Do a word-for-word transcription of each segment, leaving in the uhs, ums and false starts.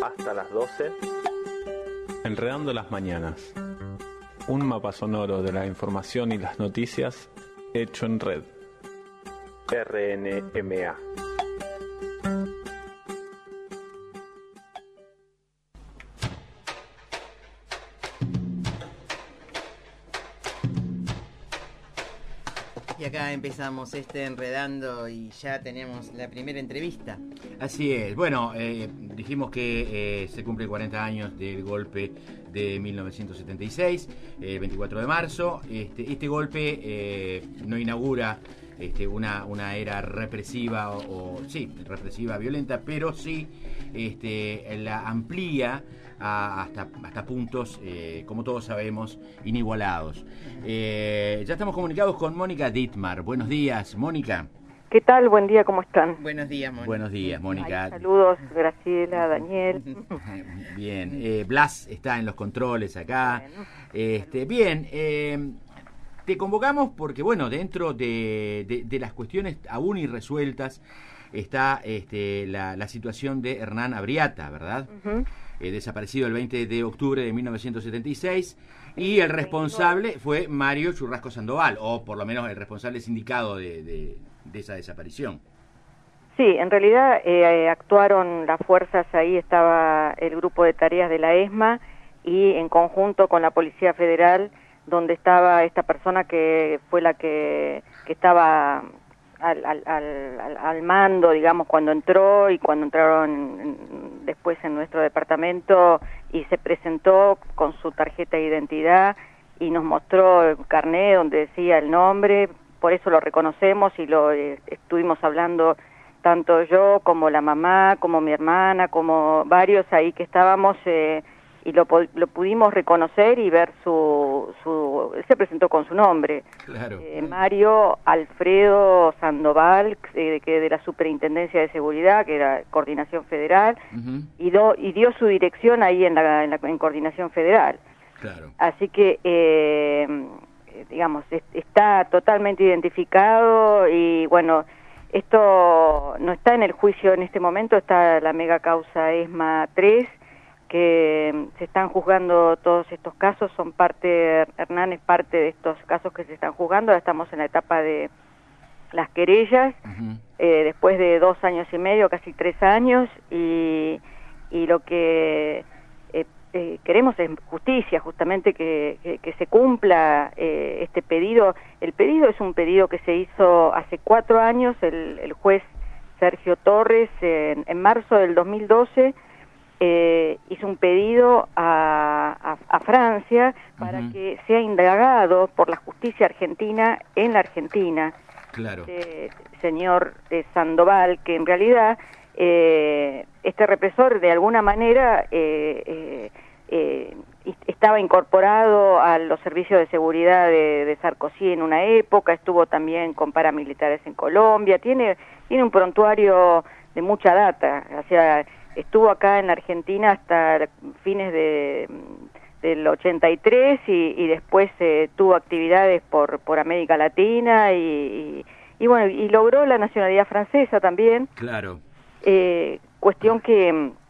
hasta las doce. Enredando las mañanas. Un mapa sonoro de la información y las noticias hecho en red. R N M A. Y acá empezamos este Enredando y ya tenemos la primera entrevista. Así es. Bueno, eh, dijimos que eh, se cumplen cuarenta años del golpe de mil novecientos setenta y seis, el veinticuatro de marzo. Este, este golpe eh, no inaugura este, una, una era represiva o, o sí, represiva, violenta, pero sí este, la amplía a, hasta, hasta puntos, eh, como todos sabemos, inigualados. Eh, ya estamos comunicados con Mónica Dittmar. Buenos días, Mónica. ¿Qué tal? Buen día, ¿cómo están? Buenos días, Mónica. Buenos días, Mónica. Ay, saludos, Graciela, Daniel. Bien, eh, Blas está en los controles acá. Bueno. Este, bien, eh, te convocamos porque, bueno, dentro de, de, de las cuestiones aún irresueltas está este, la, la situación de Hernán Abriata, ¿verdad? Uh-huh. Eh, desaparecido el veinte de octubre de mil novecientos setenta y seis, y el responsable fue Mario Churrasco Sandoval, o por lo menos el responsable sindicado de, de, de esa desaparición. Sí, en realidad eh, actuaron las fuerzas, ahí estaba el grupo de tareas de la ESMA y en conjunto con la Policía Federal, donde estaba esta persona que fue la que, que estaba al, al, al, al mando, digamos, cuando entró y cuando entraron después en nuestro departamento y se presentó con su tarjeta de identidad y nos mostró el carnet donde decía el nombre, por eso lo reconocemos y lo eh, estuvimos hablando tanto yo como la mamá, como mi hermana, como varios ahí que estábamos eh, y lo, lo pudimos reconocer y ver su, su... Él se presentó con su nombre. Claro. Eh, Mario Alfredo Sandoval, eh, que de la Superintendencia de Seguridad, que era Coordinación Federal, uh-huh. y, do, y dio su dirección ahí en la, en la en Coordinación Federal. Claro. Así que, eh, digamos, es, está totalmente identificado y, bueno, esto no está en el juicio en este momento, está la mega causa ESMA tres, que se están juzgando todos estos casos, son parte, Hernán es parte de estos casos que se están juzgando, ahora estamos en la etapa de las querellas, uh-huh. eh, después de dos años y medio, casi tres años, y, y lo que eh, eh, queremos es justicia, justamente que, que, que se cumpla eh, este pedido. El pedido es un pedido que se hizo hace cuatro años, el, el juez Sergio Torres, en, en marzo del dos mil doce, Eh, hizo un pedido a, a, a Francia para uh-huh. que sea indagado por la justicia argentina en la Argentina. Claro. Eh, señor eh, Sandoval, que en realidad eh, este represor de alguna manera eh, eh, eh, estaba incorporado a los servicios de seguridad de, de Sarkozy en una época, estuvo también con paramilitares en Colombia, tiene, tiene un prontuario de mucha data, o sea, estuvo acá en la Argentina hasta fines de, del ochenta y tres y, y después eh, tuvo actividades por, por América Latina y, y, y bueno, y logró la nacionalidad francesa también. Claro. Eh, cuestión que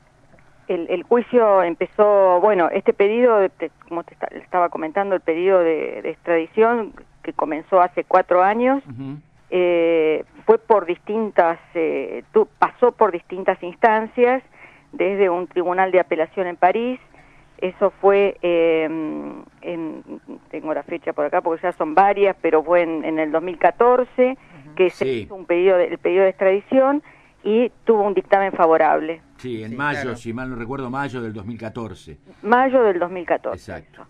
el, el juicio empezó, bueno, este pedido, de, como te estaba comentando, el pedido de, de extradición que comenzó hace cuatro años, uh-huh. eh, fue por distintas, eh, tu, pasó por distintas instancias, desde un tribunal de apelación en París, eso fue, eh, en, tengo la fecha por acá porque ya son varias, pero fue en, en el dos mil catorce, uh-huh. que se sí. hizo un pedido de, el pedido de extradición y tuvo un dictamen favorable. Sí, en sí, mayo, claro. si mal no recuerdo, mayo del dos mil catorce. Mayo del dos mil catorce. Exacto.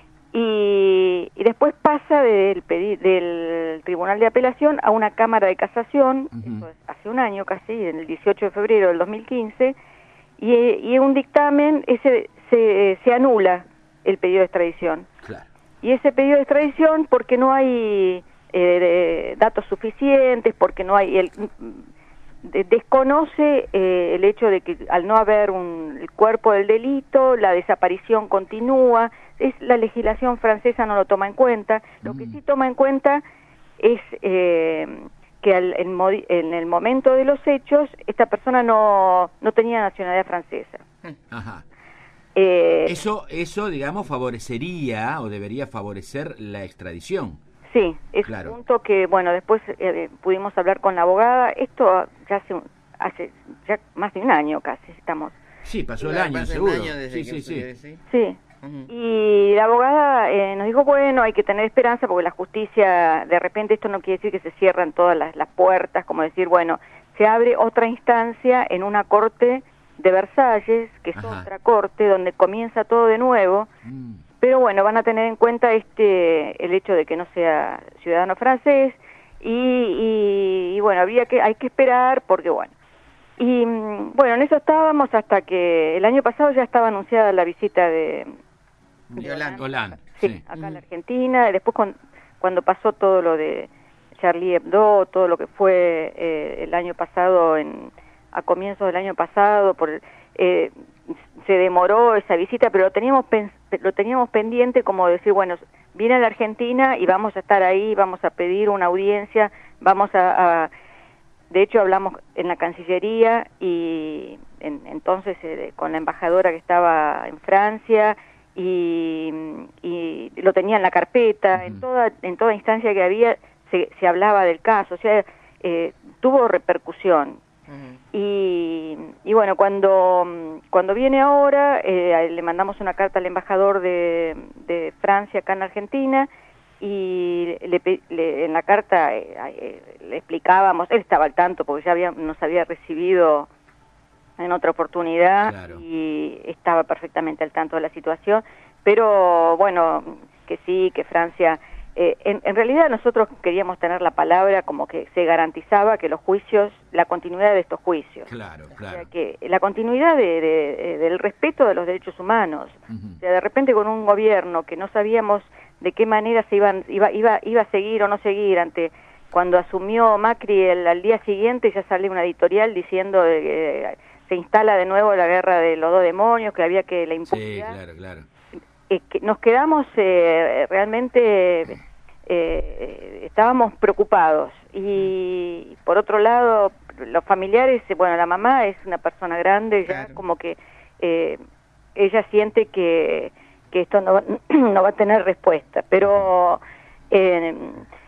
Y, y después pasa del, pedi- del tribunal de apelación a una cámara de casación, uh-huh. eso es hace un año casi, en el dieciocho de febrero del dos mil quince, y, y un dictamen, ese se, se anula el pedido de extradición. Claro. Y ese pedido de extradición porque no hay eh, datos suficientes, porque no hay... el de, desconoce eh, el hecho de que al no haber un el cuerpo del delito, la desaparición continúa, es la legislación francesa no lo toma en cuenta, lo que sí toma en cuenta es... Eh, que al, en, modi- en el momento de los hechos esta persona no, no tenía nacionalidad francesa. Ajá. Eh, Eso, eso, digamos, favorecería o debería favorecer la extradición. sí, es Claro. un punto que, bueno, después eh, pudimos hablar con la abogada. Esto ya hace, un- hace ya más de un año casi estamos. Sí, pasó el Claro, año, pasa un seguro. año desde Sí, que sí, sí. sucedió, ¿sí? Sí. Ujú. Y la abogada eh, nos dijo, bueno, hay que tener esperanza porque la justicia, de repente esto no quiere decir que se cierran todas las, las puertas, como decir, bueno, se abre otra instancia en una corte de Versalles, que es Ajá. otra corte donde comienza todo de nuevo, Mm. pero bueno, van a tener en cuenta este el hecho de que no sea ciudadano francés y, y, y bueno, habría que hay que esperar porque bueno. Y mm, bueno, en eso estábamos hasta que el año pasado ya estaba anunciada la visita de De Hollande. Hollande, Sí, sí. acá en la Argentina, y después con- cuando pasó todo lo de Charlie Hebdo, todo lo que fue eh, el año pasado, en, a comienzos del año pasado, por eh, se demoró esa visita, pero lo teníamos, pens- lo teníamos pendiente como decir, bueno, viene a la Argentina y vamos a estar ahí, vamos a pedir una audiencia, vamos a... a de hecho, hablamos en la Cancillería y en- entonces eh, con la embajadora que estaba en Francia y, y lo tenía en la carpeta, Ujú. en toda en toda instancia que había se, se hablaba del caso, o sea, eh, tuvo repercusión. Ujú. Y, y bueno, cuando, cuando viene ahora, eh, le mandamos una carta al embajador de, de Francia acá en Argentina y le, pe- le- en la carta eh, eh, le explicábamos, él estaba al tanto porque ya había, nos había recibido en otra oportunidad Claro. y estaba perfectamente al tanto de la situación, pero bueno, que sí, que Francia... Eh, en, en realidad nosotros queríamos tener la palabra como que se garantizaba que los juicios, la continuidad de estos juicios, Claro, o claro. sea, que la continuidad de, de- del respeto de los derechos humanos. Ujú. O sea, de repente con un gobierno que no sabíamos de qué manera se iban, iba, iba, iba a seguir o no seguir ante... Cuando asumió Macri el, al día siguiente ya salió una editorial diciendo de que se instala de nuevo la guerra de los dos demonios, que había que la Sí, impunidad. claro, claro. Eh, que nos quedamos eh, realmente, eh, estábamos preocupados. Y por otro lado, los familiares, eh, bueno, la mamá es una persona grande, ya Claro. como que eh, ella siente que, que esto no, va- no va a tener respuesta, pero eh,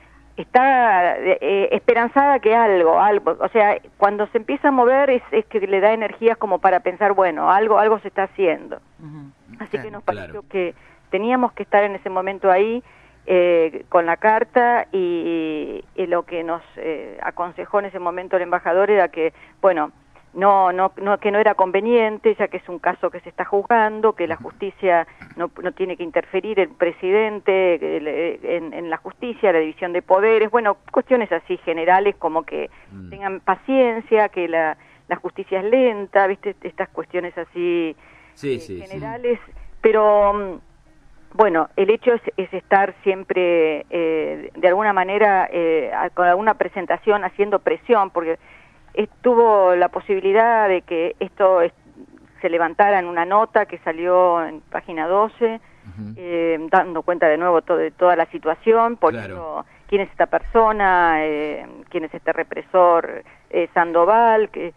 está eh, esperanzada que algo, algo, o sea, cuando se empieza a mover es, es que le da energías como para pensar, bueno, algo, algo se está haciendo. Ujú. Así Claro. que nos Claro. pareció que teníamos que estar en ese momento ahí eh, con la carta y, y lo que nos eh, aconsejó en ese momento el embajador era que, bueno, no, no, no, que no era conveniente, ya que es un caso que se está juzgando, que la justicia no, no tiene que interferir, el presidente que le- en, en la justicia, la división de poderes, bueno, cuestiones así generales como que Mm. tengan paciencia, que la, la justicia es lenta, viste, estas cuestiones así Sí, eh, sí, sí. generales, pero mm, bueno, el hecho es, es estar siempre eh, de alguna manera eh, a- con alguna presentación haciendo presión, porque tuvo la posibilidad de que esto es- se levantara en una nota que salió en página doce, Ujú. eh, dando cuenta de nuevo to- de toda la situación, poniendo Claro. quién es esta persona, eh, quién es este represor eh, Sandoval, que,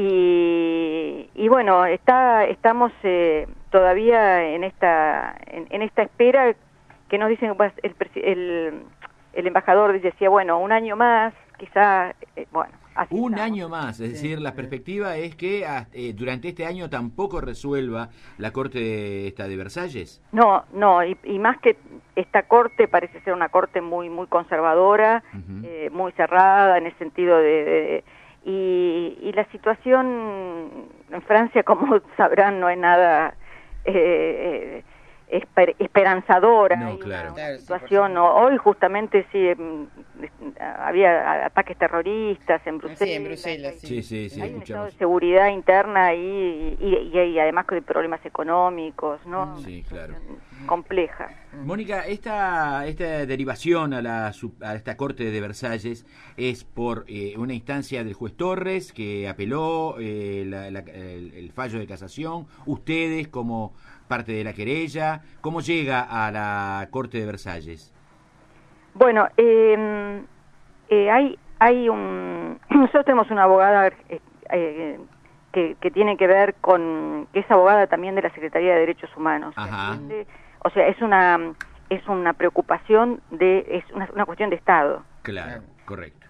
y, y bueno, está estamos eh, todavía en esta en, en esta espera que nos dicen pues, el, presi- el, el embajador decía, bueno, un año más, quizá, eh, bueno. Así Un estamos. año más, es Sí, decir, la sí. perspectiva es que ah, eh, durante este año tampoco resuelva la corte de, esta de Versalles. No, no, y, y más que esta corte parece ser una corte muy muy conservadora, Ujú. eh, muy cerrada en el sentido de... de- y, y la situación en Francia, como sabrán, no es nada eh, eh, esper- esperanzadora. No, Hay una- claro. una, Claro, sí, situación, por o- hoy justamente sí, mm, había ataques terroristas en Bruselas. Sí, en Bruselas, hay- sí. Sí, sí, sí, hay un estado escuchamos. de seguridad interna ahí y, y, y además de problemas económicos, ¿no? Sí, claro. Compleja. Mónica, esta, esta derivación a, la, sub- a esta corte de Versalles es por eh, una instancia del juez Torres que apeló eh, la- la- el, el fallo de casación, ustedes como parte de la querella, ¿cómo llega a la corte de Versalles? Bueno, eh, eh, hay hay un... Nosotros tenemos una abogada eh, eh, que, que tiene que ver con... que es abogada también de la Secretaría de Derechos Humanos. Ajá. Entiende, o sea, es una es una preocupación de... es una, una cuestión de Estado. Claro, correcto.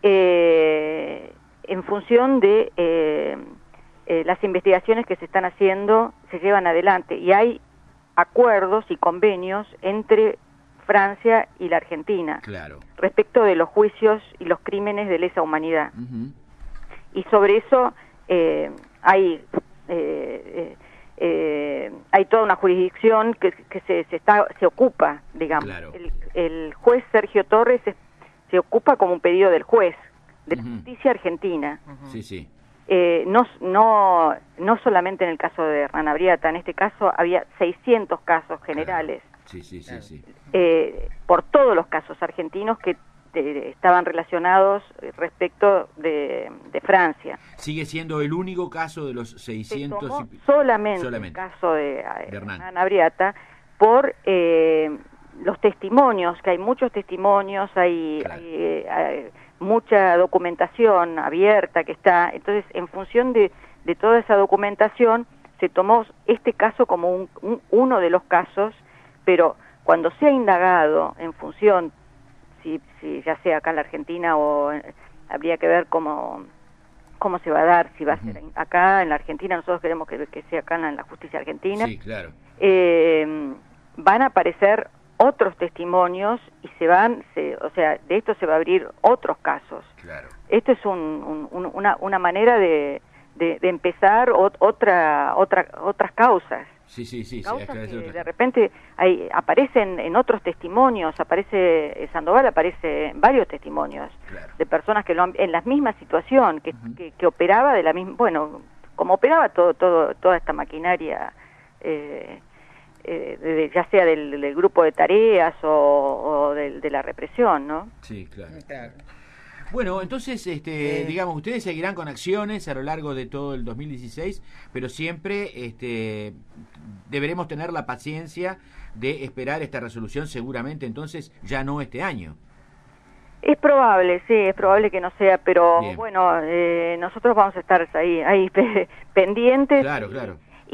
Eh, en función de eh, eh, las investigaciones que se están haciendo, se llevan adelante, y hay acuerdos y convenios entre Francia y la Argentina, claro, respecto de los juicios y los crímenes de lesa humanidad. Uh-huh. Y sobre eso eh, hay eh, eh, hay toda una jurisdicción que, que se, se está se ocupa, digamos. Claro. El, el juez Sergio Torres se, se ocupa como un pedido del juez de la Uh-huh. justicia argentina. Ujú. Sí, sí. Eh, no, no, no solamente en el caso de Hernán Briata, en este caso había seiscientos casos generales, Sí, sí, sí, Claro. sí. eh, por todos los casos argentinos que eh, estaban relacionados respecto de, de Francia. Sigue siendo el único caso de los Se seiscientos... tomó y- solamente, solamente. el caso de, eh, De Hernán. Hernán Briata por eh, los testimonios, que hay muchos testimonios, hay, Claro. hay, eh, hay mucha documentación abierta que está. Entonces, en función de, de toda esa documentación, se tomó este caso como un, un- uno de los casos, pero cuando se ha indagado en función, si, si ya sea acá en la Argentina o eh, habría que ver cómo cómo se va a dar, si va a ser Ujú. acá en la Argentina, nosotros queremos que, que sea acá en la, en la justicia argentina, Sí, claro. eh, van a aparecer otros testimonios y se van, se, o sea, de esto se va a abrir otros casos. Claro. Esto es un, un- un- una, una manera de, de, de empezar ot- otra, otra, otras causas. Sí, sí, sí. sí, Causas esclarecer que otra- de repente hay, aparecen en otros testimonios, aparece eh, Sandoval, aparece en varios testimonios Claro. de personas que lo han, en la misma situación, que, Ujú. que, que operaba de la misma, bueno, como operaba todo, todo, toda esta maquinaria, eh, eh, de- ya sea del, del grupo de tareas o, o del- de la represión, ¿no? Sí, claro. Claro. Bueno, entonces, este, Eh. digamos, ustedes seguirán con acciones a lo largo de todo el dos mil dieciséis, pero siempre este, deberemos tener la paciencia de esperar esta resolución, seguramente entonces ya no este año. Es probable, sí, es probable que no sea, pero Bien. bueno, eh, nosotros vamos a estar ahí, ahí pe- pendientes. Claro, claro.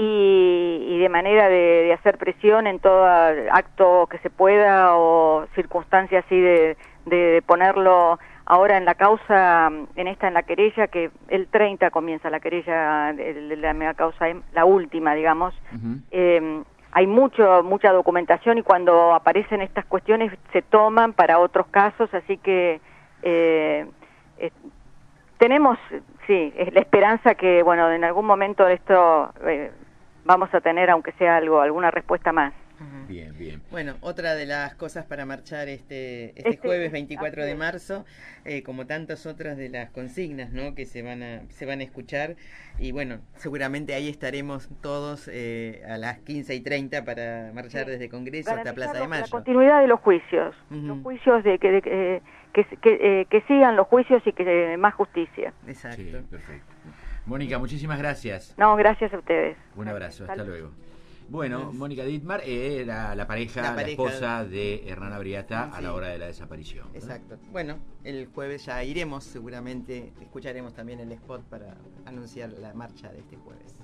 Y, y de manera de, de hacer presión en todo acto que se pueda o circunstancia así de, de ponerlo ahora en la causa, en esta, en la querella, que el treinta comienza la querella de, de la mega causa, la última, digamos. Ujú. Eh, hay mucho mucha documentación y cuando aparecen estas cuestiones se toman para otros casos, así que eh, eh, tenemos, sí, es la esperanza que, bueno, en algún momento de esto eh, vamos a tener, aunque sea algo, alguna respuesta más. Ujú. Bien, bien. Bueno, otra de las cosas para marchar este, este, Este- jueves veinticuatro así de es. marzo, eh, como tantas otras de las consignas, ¿no?, que se van a se van a escuchar, y bueno, seguramente ahí estaremos todos eh, a las quince y treinta para marchar Sí. desde Congreso hasta Garantizar Plaza de lo- La Mayo. continuidad de los juicios, Ujú. los juicios de que, de que, que, que, eh, que sigan los juicios y que eh, más justicia. Exacto. Sí, perfecto. Mónica, muchísimas gracias. No, gracias a ustedes. Un abrazo, hasta Hasta luego. Bueno, Gracias. Mónica Dittmar era la pareja, La la, pareja. esposa de Hernán Briata a Sí. la hora de la desaparición. ¿no? Exacto. Bueno, el jueves ya iremos, seguramente escucharemos también el spot para anunciar la marcha de este jueves.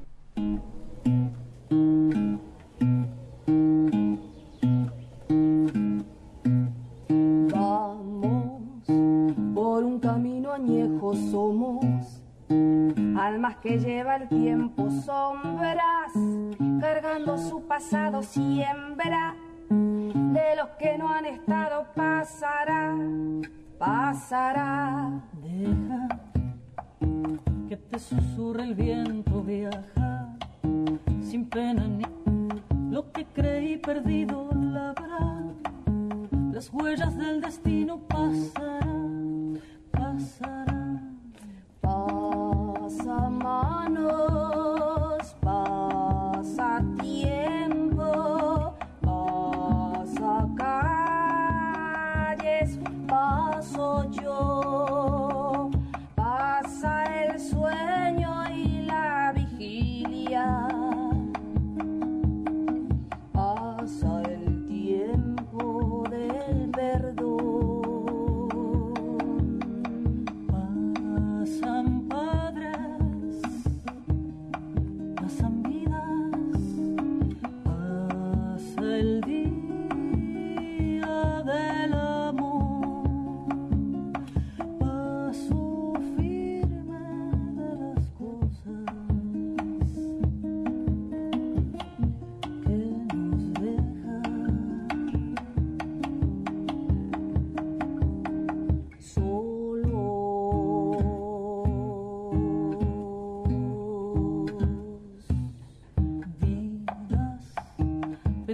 Vamos por un camino añejo, somos almas que lleva el tiempo, sombras cargando su pasado, siembra de los que no han estado, pasará, pasará. Deja que te susurre el viento, viaja sin pena ni lo que creí perdido labrar. Las huellas del destino pasarán, pasarán. Pasa manos, pasa tiempo, pasa calles, paso yo, pasa el sueño y la vigilia, pasa el tiempo del perdón.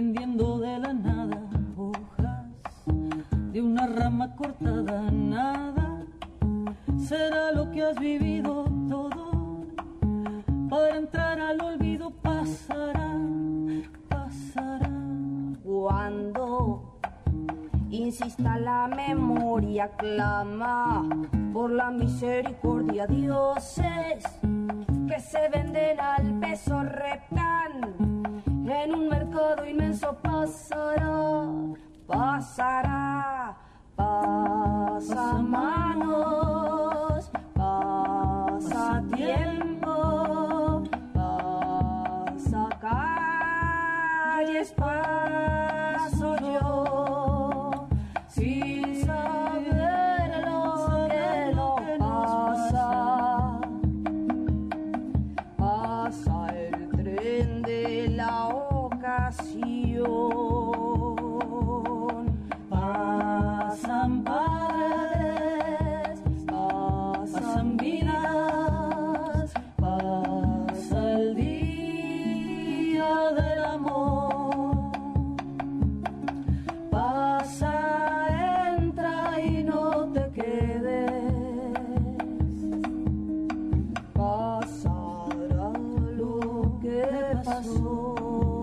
prendiendo de la nada hojas de una rama cortada. Nada será lo que has vivido, todo para entrar al olvido pasará, pasará. Cuando insista la memoria, clama por la misericordia. Dioses que se venden al peso reptan en un mercado inmenso. Pasará, pasará, pasa manos, pasa tiempo, pasa calles, paso yo, sin saber lo que no pasa. Pasa el tren de la ocasión. Pasan padres, pasan vidas, pasa el día del amor. Pasa, entra y no te quedes. Pasará lo que pasó.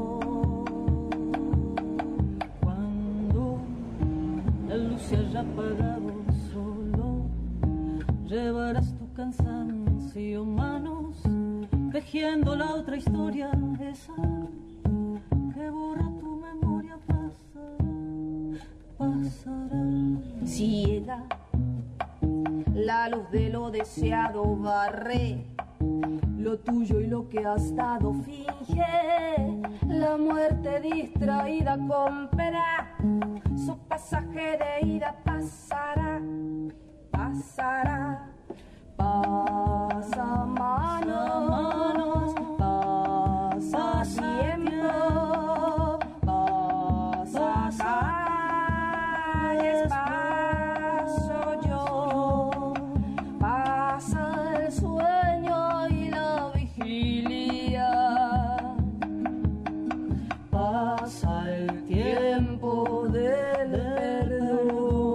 Cuando la luz se haya apagado, solo llevarás tu cansancio, manos tejiendo la otra historia, esa que borra tu memoria. Pasará, pasará. Ciega, la luz de lo deseado barre lo tuyo y lo que has dado. Finge la muerte distraída, compra su pasaje de ida. Pasará, pasará, pasa manos, pasa tiempo, pasa calles, paso yo, pasa el sueño y la vigilia, pasa el tiempo del perdón.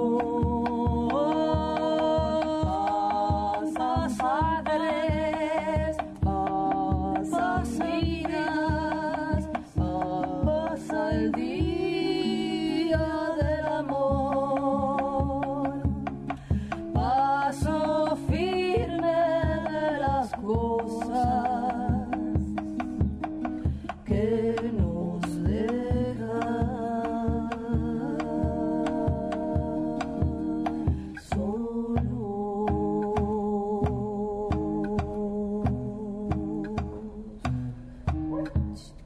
Pasa padres, pasa vidas, pasa el día del amor. Paso firme de las cosas que nos dejan solos.